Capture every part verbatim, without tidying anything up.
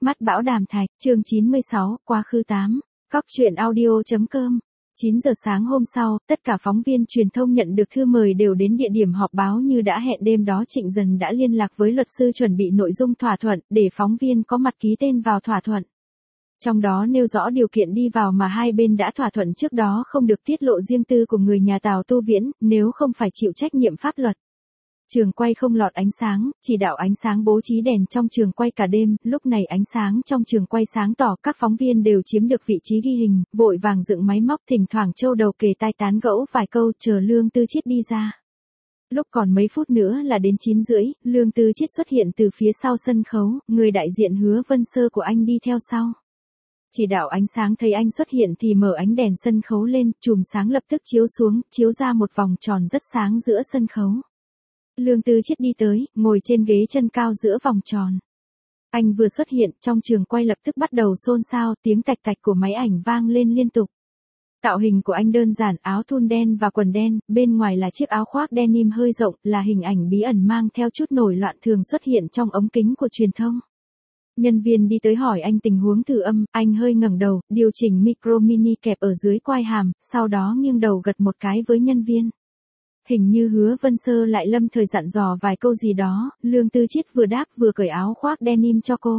Mắt bão đàm thạch, chương chín mươi sáu, quá khứ tám. Cóc truyện audio.com. chín giờ sáng hôm sau, tất cả phóng viên truyền thông nhận được thư mời đều đến địa điểm họp báo như đã hẹn. Đêm đó Trịnh Dần đã liên lạc với luật sư chuẩn bị nội dung thỏa thuận, để phóng viên có mặt ký tên vào thỏa thuận. Trong đó nêu rõ điều kiện đi vào mà hai bên đã thỏa thuận trước đó không được tiết lộ riêng tư của người nhà Tào Tu Viễn, nếu không phải chịu trách nhiệm pháp luật. Trường quay không lọt ánh sáng, chỉ đạo ánh sáng bố trí đèn trong trường quay cả đêm, lúc này ánh sáng trong trường quay sáng tỏ, các phóng viên đều chiếm được vị trí ghi hình, vội vàng dựng máy móc, thỉnh thoảng châu đầu kề tai tán gẫu vài câu, chờ Lương Tư Chiết đi ra. Lúc còn mấy phút nữa là đến chín rưỡi, Lương Tư Chiết xuất hiện từ phía sau sân khấu, người đại diện Hứa Vân Sơ của anh đi theo sau. Chỉ đạo ánh sáng thấy anh xuất hiện thì mở ánh đèn sân khấu lên, chùm sáng lập tức chiếu xuống, chiếu ra một vòng tròn rất sáng giữa sân khấu. Lương Tư Chiết đi tới, ngồi trên ghế chân cao giữa vòng tròn. Anh vừa xuất hiện, trong trường quay lập tức bắt đầu xôn xao, tiếng tạch tạch của máy ảnh vang lên liên tục. Tạo hình của anh đơn giản, áo thun đen và quần đen, bên ngoài là chiếc áo khoác denim hơi rộng, là hình ảnh bí ẩn mang theo chút nổi loạn thường xuất hiện trong ống kính của truyền thông. Nhân viên đi tới hỏi anh tình huống thử âm, anh hơi ngẩng đầu, điều chỉnh micro mini kẹp ở dưới quai hàm, sau đó nghiêng đầu gật một cái với nhân viên. Hình như Hứa Vân Sơ lại lâm thời dặn dò vài câu gì đó, Lương Tư Chiết vừa đáp vừa cởi áo khoác denim cho cô.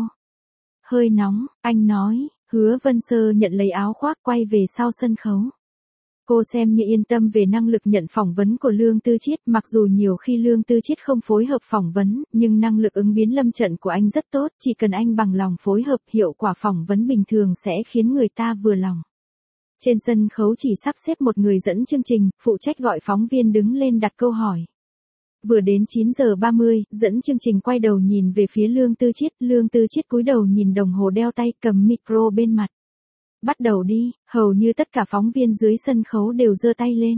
Hơi nóng, anh nói. Hứa Vân Sơ nhận lấy áo khoác quay về sau sân khấu. Cô xem như yên tâm về năng lực nhận phỏng vấn của Lương Tư Chiết, mặc dù nhiều khi Lương Tư Chiết không phối hợp phỏng vấn, nhưng năng lực ứng biến lâm trận của anh rất tốt, chỉ cần anh bằng lòng phối hợp, hiệu quả phỏng vấn bình thường sẽ khiến người ta vừa lòng. Trên sân khấu chỉ sắp xếp một người dẫn chương trình, phụ trách gọi phóng viên đứng lên đặt câu hỏi. Vừa đến chín giờ ba mươi, dẫn chương trình quay đầu nhìn về phía Lương Tư Chiết, Lương Tư Chiết cúi đầu nhìn đồng hồ đeo tay, cầm micro bên mặt. Bắt đầu đi, hầu như tất cả phóng viên dưới sân khấu đều giơ tay lên.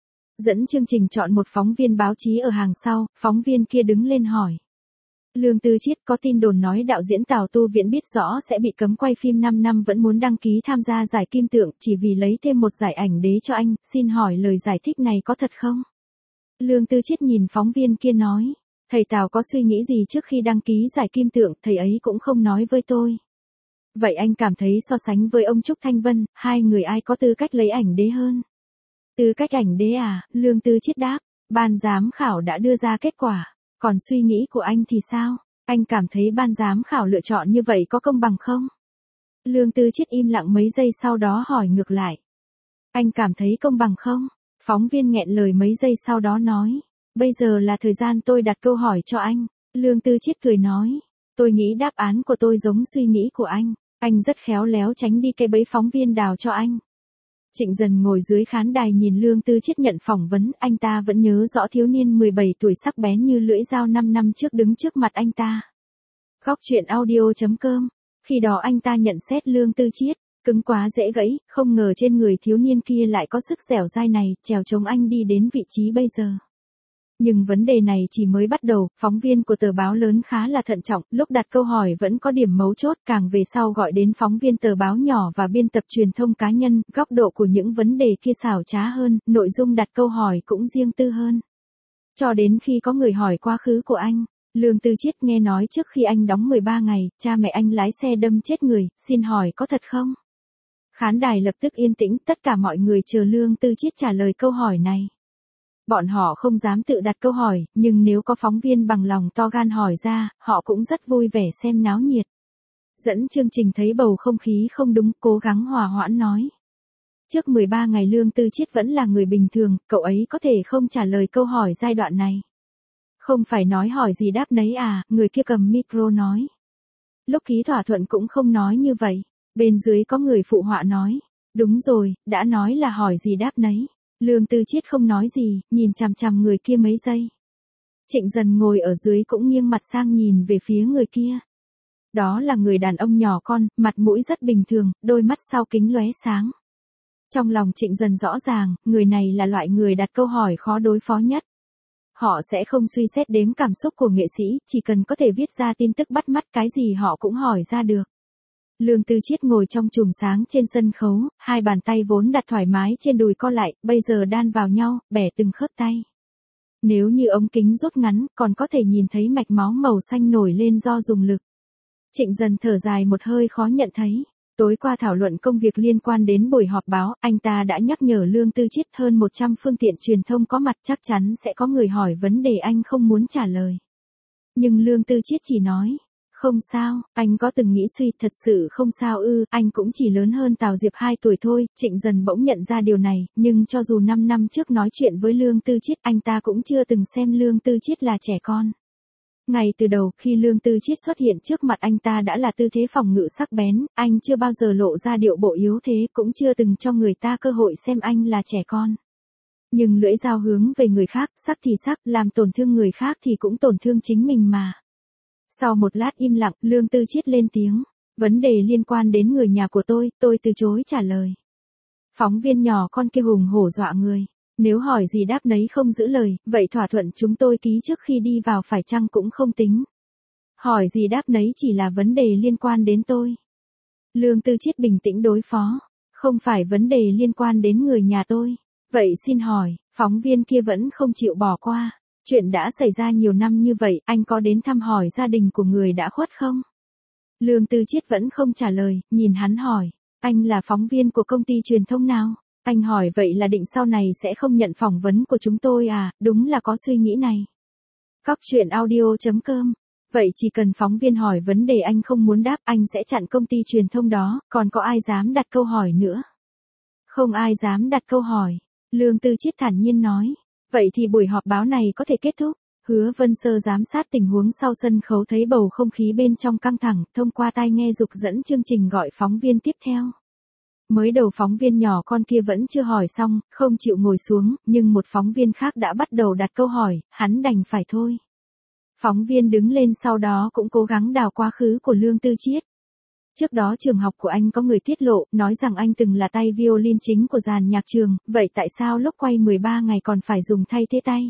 Dẫn chương trình chọn một phóng viên báo chí ở hàng sau, phóng viên kia đứng lên hỏi. Lương Tư Chiết, có tin đồn nói đạo diễn Tào Tu Viễn biết rõ sẽ bị cấm quay phim năm năm vẫn muốn đăng ký tham gia giải Kim Tượng, chỉ vì lấy thêm một giải ảnh đế cho anh, xin hỏi lời giải thích này có thật không? Lương Tư Chiết nhìn phóng viên kia nói, thầy Tào có suy nghĩ gì trước khi đăng ký giải Kim Tượng, thầy ấy cũng không nói với tôi. Vậy anh cảm thấy so sánh với ông Trúc Thanh Vân, hai người ai có tư cách lấy ảnh đế hơn? Tư cách ảnh đế à? Lương Tư Chiết đáp, ban giám khảo đã đưa ra kết quả. Còn suy nghĩ của anh thì sao? Anh cảm thấy ban giám khảo lựa chọn như vậy có công bằng không? Lương Tư Chiết im lặng mấy giây sau đó hỏi ngược lại. Anh cảm thấy công bằng không? Phóng viên nghẹn lời mấy giây sau đó nói. Bây giờ là thời gian tôi đặt câu hỏi cho anh. Lương Tư Chiết cười nói. Tôi nghĩ đáp án của tôi giống suy nghĩ của anh. Anh rất khéo léo tránh đi cái bẫy phóng viên đào cho anh. Trịnh Dần ngồi dưới khán đài nhìn Lương Tư Chiết nhận phỏng vấn, anh ta vẫn nhớ rõ thiếu niên mười bảy tuổi sắc bén như lưỡi dao năm năm trước đứng trước mặt anh ta. Góc truyện audio.com. Khi đó anh ta nhận xét Lương Tư Chiết, cứng quá dễ gãy, không ngờ trên người thiếu niên kia lại có sức dẻo dai này, trèo chống anh đi đến vị trí bây giờ. Nhưng vấn đề này chỉ mới bắt đầu, phóng viên của tờ báo lớn khá là thận trọng, lúc đặt câu hỏi vẫn có điểm mấu chốt, càng về sau gọi đến phóng viên tờ báo nhỏ và biên tập truyền thông cá nhân, góc độ của những vấn đề kia xảo trá hơn, nội dung đặt câu hỏi cũng riêng tư hơn. Cho đến khi có người hỏi quá khứ của anh, Lương Tư Chiết nghe nói trước khi anh đóng mười ba ngày, cha mẹ anh lái xe đâm chết người, xin hỏi có thật không? Khán đài lập tức yên tĩnh, tất cả mọi người chờ Lương Tư Chiết trả lời câu hỏi này. Bọn họ không dám tự đặt câu hỏi, nhưng nếu có phóng viên bằng lòng to gan hỏi ra, họ cũng rất vui vẻ xem náo nhiệt. Dẫn chương trình thấy bầu không khí không đúng, cố gắng hòa hoãn nói. Trước mười ba ngày Lương Tư Chiết vẫn là người bình thường, cậu ấy có thể không trả lời câu hỏi giai đoạn này. Không phải nói hỏi gì đáp nấy à, người kia cầm micro nói. Lúc ký thỏa thuận cũng không nói như vậy, bên dưới có người phụ họa nói. Đúng rồi, đã nói là hỏi gì đáp nấy. Lương Tư Chiết không nói gì, nhìn chằm chằm người kia mấy giây. Trịnh Dần ngồi ở dưới cũng nghiêng mặt sang nhìn về phía người kia. Đó là người đàn ông nhỏ con, mặt mũi rất bình thường, đôi mắt sau kính lóe sáng. Trong lòng Trịnh Dần rõ ràng, người này là loại người đặt câu hỏi khó đối phó nhất. Họ sẽ không suy xét đếm cảm xúc của nghệ sĩ, chỉ cần có thể viết ra tin tức bắt mắt cái gì họ cũng hỏi ra được. Lương Tư Chiết ngồi trong chùm sáng trên sân khấu, hai bàn tay vốn đặt thoải mái trên đùi co lại, bây giờ đan vào nhau, bẻ từng khớp tay. Nếu như ống kính rút ngắn, còn có thể nhìn thấy mạch máu màu xanh nổi lên do dùng lực. Trịnh Dần thở dài một hơi khó nhận thấy. Tối qua thảo luận công việc liên quan đến buổi họp báo, anh ta đã nhắc nhở Lương Tư Chiết hơn một trăm phương tiện truyền thông có mặt chắc chắn sẽ có người hỏi vấn đề anh không muốn trả lời. Nhưng Lương Tư Chiết chỉ nói, không sao, anh có từng nghĩ suy thật sự không sao ư, anh cũng chỉ lớn hơn Tào Diệp hai tuổi thôi. Trịnh Dần bỗng nhận ra điều này, nhưng cho dù năm năm trước nói chuyện với Lương Tư Chiết anh ta cũng chưa từng xem Lương Tư Chiết là trẻ con. Ngay từ đầu khi Lương Tư Chiết xuất hiện trước mặt anh ta đã là tư thế phòng ngự sắc bén, anh chưa bao giờ lộ ra điệu bộ yếu thế, cũng chưa từng cho người ta cơ hội xem anh là trẻ con. Nhưng lưỡi dao hướng về người khác, sắc thì sắc, làm tổn thương người khác thì cũng tổn thương chính mình mà. Sau một lát im lặng, Lương Tư Chiết lên tiếng, vấn đề liên quan đến người nhà của tôi, tôi từ chối trả lời. Phóng viên nhỏ con kia hùng hổ dọa người. Nếu hỏi gì đáp nấy không giữ lời, vậy thỏa thuận chúng tôi ký trước khi đi vào phải chăng cũng không tính. Hỏi gì đáp nấy chỉ là vấn đề liên quan đến tôi. Lương Tư Chiết bình tĩnh đối phó. Không phải vấn đề liên quan đến người nhà tôi. Vậy xin hỏi, phóng viên kia vẫn không chịu bỏ qua. Chuyện đã xảy ra nhiều năm như vậy, anh có đến thăm hỏi gia đình của người đã khuất không? Lương Tư Chiết vẫn không trả lời, nhìn hắn hỏi. Anh là phóng viên của công ty truyền thông nào? Anh hỏi vậy là định sau này sẽ không nhận phỏng vấn của chúng tôi à, đúng là có suy nghĩ này. Cóc truyện audio chấm com. Vậy chỉ cần phóng viên hỏi vấn đề anh không muốn đáp, anh sẽ chặn công ty truyền thông đó, còn có ai dám đặt câu hỏi nữa? Không ai dám đặt câu hỏi. Lương Tư Chiết thản nhiên nói. Vậy thì buổi họp báo này có thể kết thúc. Hứa Vân Sơ giám sát tình huống sau sân khấu thấy bầu không khí bên trong căng thẳng, thông qua tai nghe dục dẫn chương trình gọi phóng viên tiếp theo. Mới đầu phóng viên nhỏ con kia vẫn chưa hỏi xong, không chịu ngồi xuống, nhưng một phóng viên khác đã bắt đầu đặt câu hỏi, hắn đành phải thôi. Phóng viên đứng lên sau đó cũng cố gắng đào quá khứ của Lương Tư Chiết. Trước đó trường học của anh có người tiết lộ, nói rằng anh từng là tay violin chính của dàn nhạc trường, vậy tại sao lúc quay mười ba ngày còn phải dùng thay thế tay?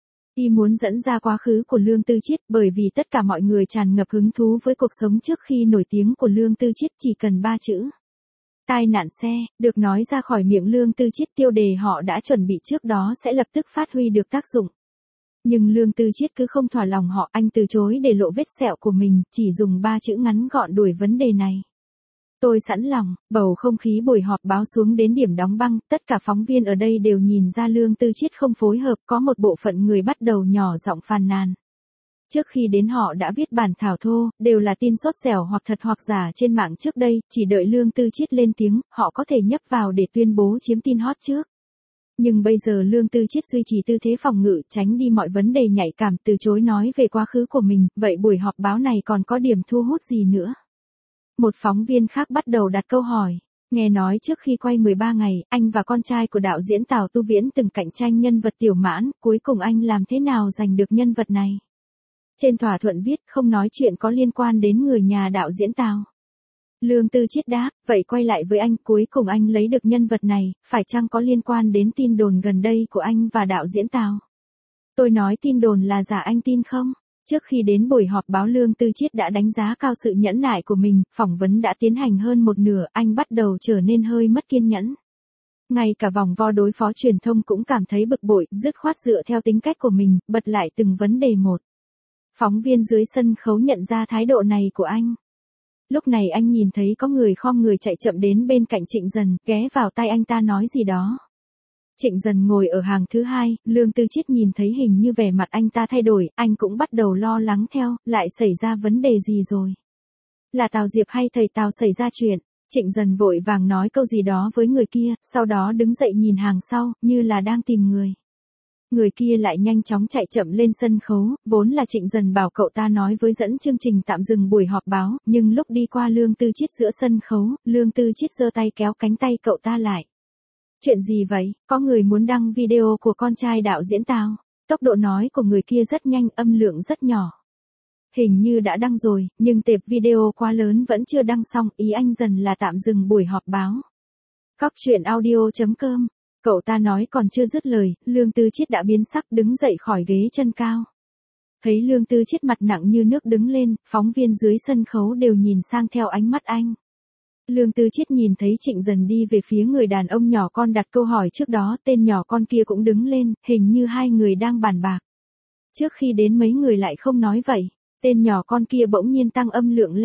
Y muốn dẫn ra quá khứ của Lương Tư Chiết, bởi vì tất cả mọi người tràn ngập hứng thú với cuộc sống trước khi nổi tiếng của Lương Tư Chiết, chỉ cần ba chữ. Tai nạn xe, được nói ra khỏi miệng Lương Tư Chiết, tiêu đề họ đã chuẩn bị trước đó sẽ lập tức phát huy được tác dụng. Nhưng Lương Tư Chiết cứ không thỏa lòng họ, anh từ chối để lộ vết sẹo của mình, chỉ dùng ba chữ ngắn gọn đuổi vấn đề này. Tôi sẵn lòng. Bầu không khí buổi họp báo xuống đến điểm đóng băng, tất cả phóng viên ở đây đều nhìn ra Lương Tư Chiết không phối hợp, có một bộ phận người bắt đầu nhỏ giọng phàn nàn. Trước khi đến họ đã viết bản thảo thô, đều là tin sốt dẻo hoặc thật hoặc giả trên mạng trước đây, chỉ đợi Lương Tư Chiết lên tiếng, họ có thể nhấp vào để tuyên bố chiếm tin hot trước. Nhưng bây giờ Lương Tư Chiết duy trì tư thế phòng ngự, tránh đi mọi vấn đề nhạy cảm, từ chối nói về quá khứ của mình, vậy buổi họp báo này còn có điểm thu hút gì nữa? Một phóng viên khác bắt đầu đặt câu hỏi. Nghe nói trước khi quay mười ba ngày, anh và con trai của đạo diễn Tào Tu Viễn từng cạnh tranh nhân vật Tiểu Mãn, cuối cùng anh làm thế nào giành được nhân vật này? Trên thỏa thuận viết không nói chuyện có liên quan đến người nhà đạo diễn Tào. Lương Tư Chiết đáp, vậy quay lại với anh, cuối cùng anh lấy được nhân vật này, phải chăng có liên quan đến tin đồn gần đây của anh và đạo diễn Tào? Tôi nói tin đồn là giả, anh tin không? Trước khi đến buổi họp báo Lương Tư Chiết đã đánh giá cao sự nhẫn nại của mình, phỏng vấn đã tiến hành hơn một nửa, anh bắt đầu trở nên hơi mất kiên nhẫn. Ngay cả vòng vo đối phó truyền thông cũng cảm thấy bực bội, dứt khoát dựa theo tính cách của mình, bật lại từng vấn đề một. Phóng viên dưới sân khấu nhận ra thái độ này của anh. Lúc này anh nhìn thấy có người khom người chạy chậm đến bên cạnh Trịnh Dần, ghé vào tai anh ta nói gì đó. Trịnh Dần ngồi ở hàng thứ hai, Lương Tư Chiết nhìn thấy hình như vẻ mặt anh ta thay đổi, anh cũng bắt đầu lo lắng theo, lại xảy ra vấn đề gì rồi? Là Tào Diệp hay thầy Tào xảy ra chuyện? Trịnh Dần vội vàng nói câu gì đó với người kia, sau đó đứng dậy nhìn hàng sau, như là đang tìm người. Người kia lại nhanh chóng chạy chậm lên sân khấu, vốn là Trịnh Dần bảo cậu ta nói với dẫn chương trình tạm dừng buổi họp báo, nhưng lúc đi qua Lương Tư Chiết giữa sân khấu, Lương Tư Chiết giơ tay kéo cánh tay cậu ta lại. Chuyện gì vậy? Có người muốn đăng video của con trai đạo diễn Tào. Tốc độ nói của người kia rất nhanh, âm lượng rất nhỏ. Hình như đã đăng rồi, nhưng tệp video quá lớn vẫn chưa đăng xong, ý anh Dần là tạm dừng buổi họp báo. Cóc truyện audio chấm com. Cậu ta nói còn chưa dứt lời, Lương Tư Chiết đã biến sắc đứng dậy khỏi ghế chân cao. Thấy Lương Tư Chiết mặt nặng như nước đứng lên, phóng viên dưới sân khấu đều nhìn sang theo ánh mắt anh. Lương Tư Chiết nhìn thấy Trịnh Dần đi về phía người đàn ông nhỏ con đặt câu hỏi trước đó, tên nhỏ con kia cũng đứng lên, hình như hai người đang bàn bạc. Trước khi đến mấy người lại không nói vậy, tên nhỏ con kia bỗng nhiên tăng âm lượng lên.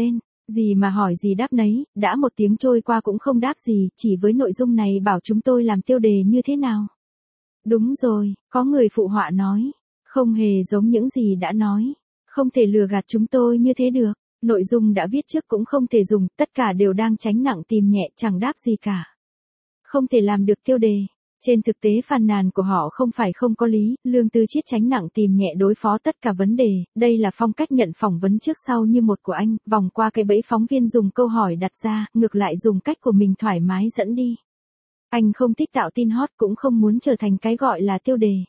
Gì mà hỏi gì đáp nấy, đã một tiếng trôi qua cũng không đáp gì, chỉ với nội dung này bảo chúng tôi làm tiêu đề như thế nào. Đúng rồi, có người phụ họa nói. Không hề giống những gì đã nói. Không thể lừa gạt chúng tôi như thế được. Nội dung đã viết trước cũng không thể dùng, tất cả đều đang tránh nặng tìm nhẹ, chẳng đáp gì cả. Không thể làm được tiêu đề. Trên thực tế phàn nàn của họ không phải không có lý, Lương Tư Chiết tránh nặng tìm nhẹ đối phó tất cả vấn đề, đây là phong cách nhận phỏng vấn trước sau như một của anh, vòng qua cái bẫy phóng viên dùng câu hỏi đặt ra, ngược lại dùng cách của mình thoải mái dẫn đi. Anh không thích tạo tin hot cũng không muốn trở thành cái gọi là tiêu đề.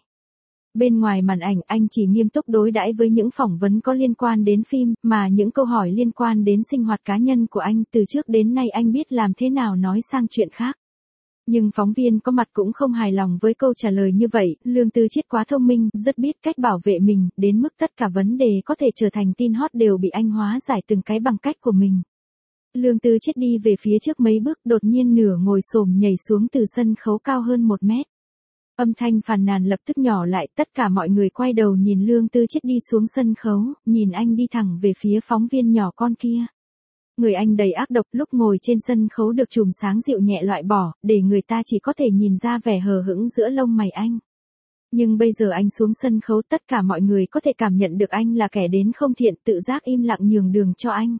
Bên ngoài màn ảnh anh chỉ nghiêm túc đối đãi với những phỏng vấn có liên quan đến phim, mà những câu hỏi liên quan đến sinh hoạt cá nhân của anh từ trước đến nay anh biết làm thế nào nói sang chuyện khác. Nhưng phóng viên có mặt cũng không hài lòng với câu trả lời như vậy, Lương Tư Chiết quá thông minh, rất biết cách bảo vệ mình, đến mức tất cả vấn đề có thể trở thành tin hot đều bị anh hóa giải từng cái bằng cách của mình. Lương Tư Chiết đi về phía trước mấy bước, đột nhiên nửa ngồi xổm nhảy xuống từ sân khấu cao hơn một mét. Âm thanh phàn nàn lập tức nhỏ lại, tất cả mọi người quay đầu nhìn Lương Tư Chiết đi xuống sân khấu, nhìn anh đi thẳng về phía phóng viên nhỏ con kia. Người anh đầy ác độc, lúc ngồi trên sân khấu được chùm sáng dịu nhẹ loại bỏ, để người ta chỉ có thể nhìn ra vẻ hờ hững giữa lông mày anh. Nhưng bây giờ anh xuống sân khấu, tất cả mọi người có thể cảm nhận được anh là kẻ đến không thiện, tự giác im lặng nhường đường cho anh.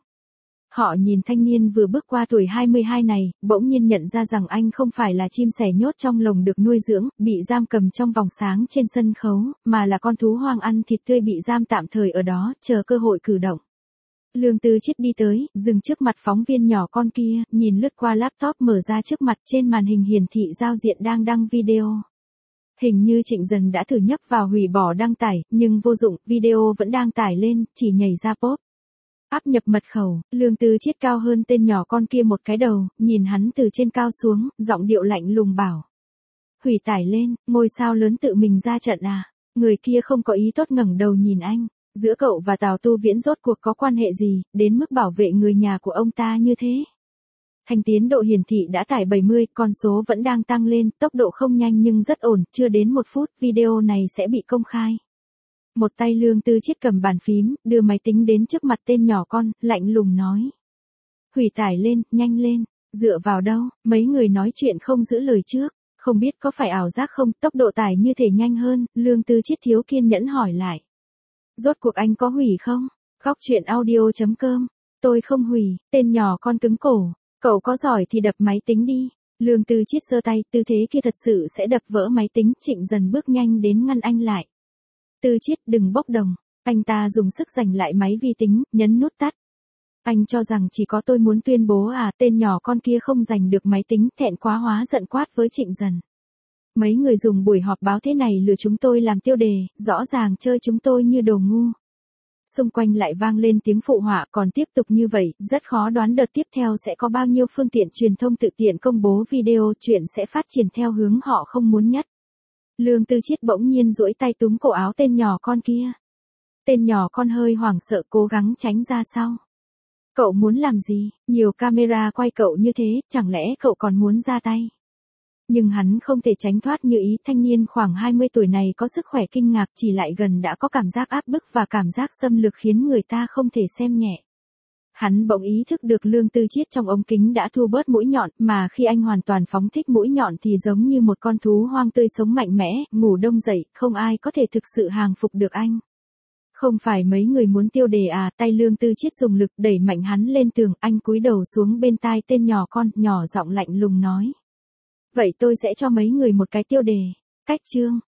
Họ nhìn thanh niên vừa bước qua tuổi hai mươi hai này, bỗng nhiên nhận ra rằng anh không phải là chim sẻ nhốt trong lồng được nuôi dưỡng, bị giam cầm trong vòng sáng trên sân khấu, mà là con thú hoang ăn thịt tươi bị giam tạm thời ở đó, chờ cơ hội cử động. Lương Tư Chiết đi tới, dừng trước mặt phóng viên nhỏ con kia, nhìn lướt qua laptop mở ra trước mặt, trên màn hình hiển thị giao diện đang đăng video. Hình như Trịnh Dần đã thử nhấp vào hủy bỏ đăng tải, nhưng vô dụng, video vẫn đang tải lên, chỉ nhảy ra pop. Áp nhập mật khẩu, Lương Tư Chiết cao hơn tên nhỏ con kia một cái đầu, nhìn hắn từ trên cao xuống, giọng điệu lạnh lùng bảo. Hủy tải lên, ngôi sao lớn tự mình ra trận à? Người kia không có ý tốt ngẩng đầu nhìn anh. Giữa cậu và Tào Tu Viễn rốt cuộc có quan hệ gì, đến mức bảo vệ người nhà của ông ta như thế? Thành tiến độ hiển thị đã tải bảy mươi, con số vẫn đang tăng lên, tốc độ không nhanh nhưng rất ổn, chưa đến một phút, video này sẽ bị công khai. Một tay Lương Tư Chiết cầm bàn phím, đưa máy tính đến trước mặt tên nhỏ con, lạnh lùng nói. Hủy tải lên, nhanh lên, dựa vào đâu, mấy người nói chuyện không giữ lời trước, không biết có phải ảo giác không, tốc độ tải như thể nhanh hơn, Lương Tư Chiết thiếu kiên nhẫn hỏi lại. Rốt cuộc anh có hủy không? Góc truyện audio chấm com. Tôi không hủy, tên nhỏ con cứng cổ. Cậu có giỏi thì đập máy tính đi. Lương Tư Chiết giơ tay, tư thế kia thật sự sẽ đập vỡ máy tính. Trịnh Dần bước nhanh đến ngăn anh lại. Tư Chiết đừng bốc đồng. Anh ta dùng sức giành lại máy vi tính, nhấn nút tắt. Anh cho rằng chỉ có tôi muốn tuyên bố à, tên nhỏ con kia không giành được máy tính, thẹn quá hóa giận quát với Trịnh Dần. Mấy người dùng buổi họp báo thế này lừa chúng tôi làm tiêu đề, rõ ràng chơi chúng tôi như đồ ngu. Xung quanh lại vang lên tiếng phụ họa, còn tiếp tục như vậy, rất khó đoán đợt tiếp theo sẽ có bao nhiêu phương tiện truyền thông tự tiện công bố video, chuyện sẽ phát triển theo hướng họ không muốn nhất. Lương Tư Chiết bỗng nhiên duỗi tay túm cổ áo tên nhỏ con kia. Tên nhỏ con hơi hoảng sợ cố gắng tránh ra sau. Cậu muốn làm gì? Nhiều camera quay cậu như thế, chẳng lẽ cậu còn muốn ra tay? Nhưng hắn không thể tránh thoát như ý, thanh niên khoảng hai mươi tuổi này có sức khỏe kinh ngạc, chỉ lại gần đã có cảm giác áp bức và cảm giác xâm lược khiến người ta không thể xem nhẹ. Hắn bỗng ý thức được Lương Tư Chiết trong ống kính đã thu bớt mũi nhọn, mà khi anh hoàn toàn phóng thích mũi nhọn thì giống như một con thú hoang tươi sống mạnh mẽ, ngủ đông dậy, không ai có thể thực sự hàng phục được anh. Không phải mấy người muốn tiêu đề à, tay Lương Tư Chiết dùng lực đẩy mạnh hắn lên tường, anh cúi đầu xuống bên tai tên nhỏ con, nhỏ giọng lạnh lùng nói. Vậy tôi sẽ cho mấy người một cái tiêu đề. Cách chương.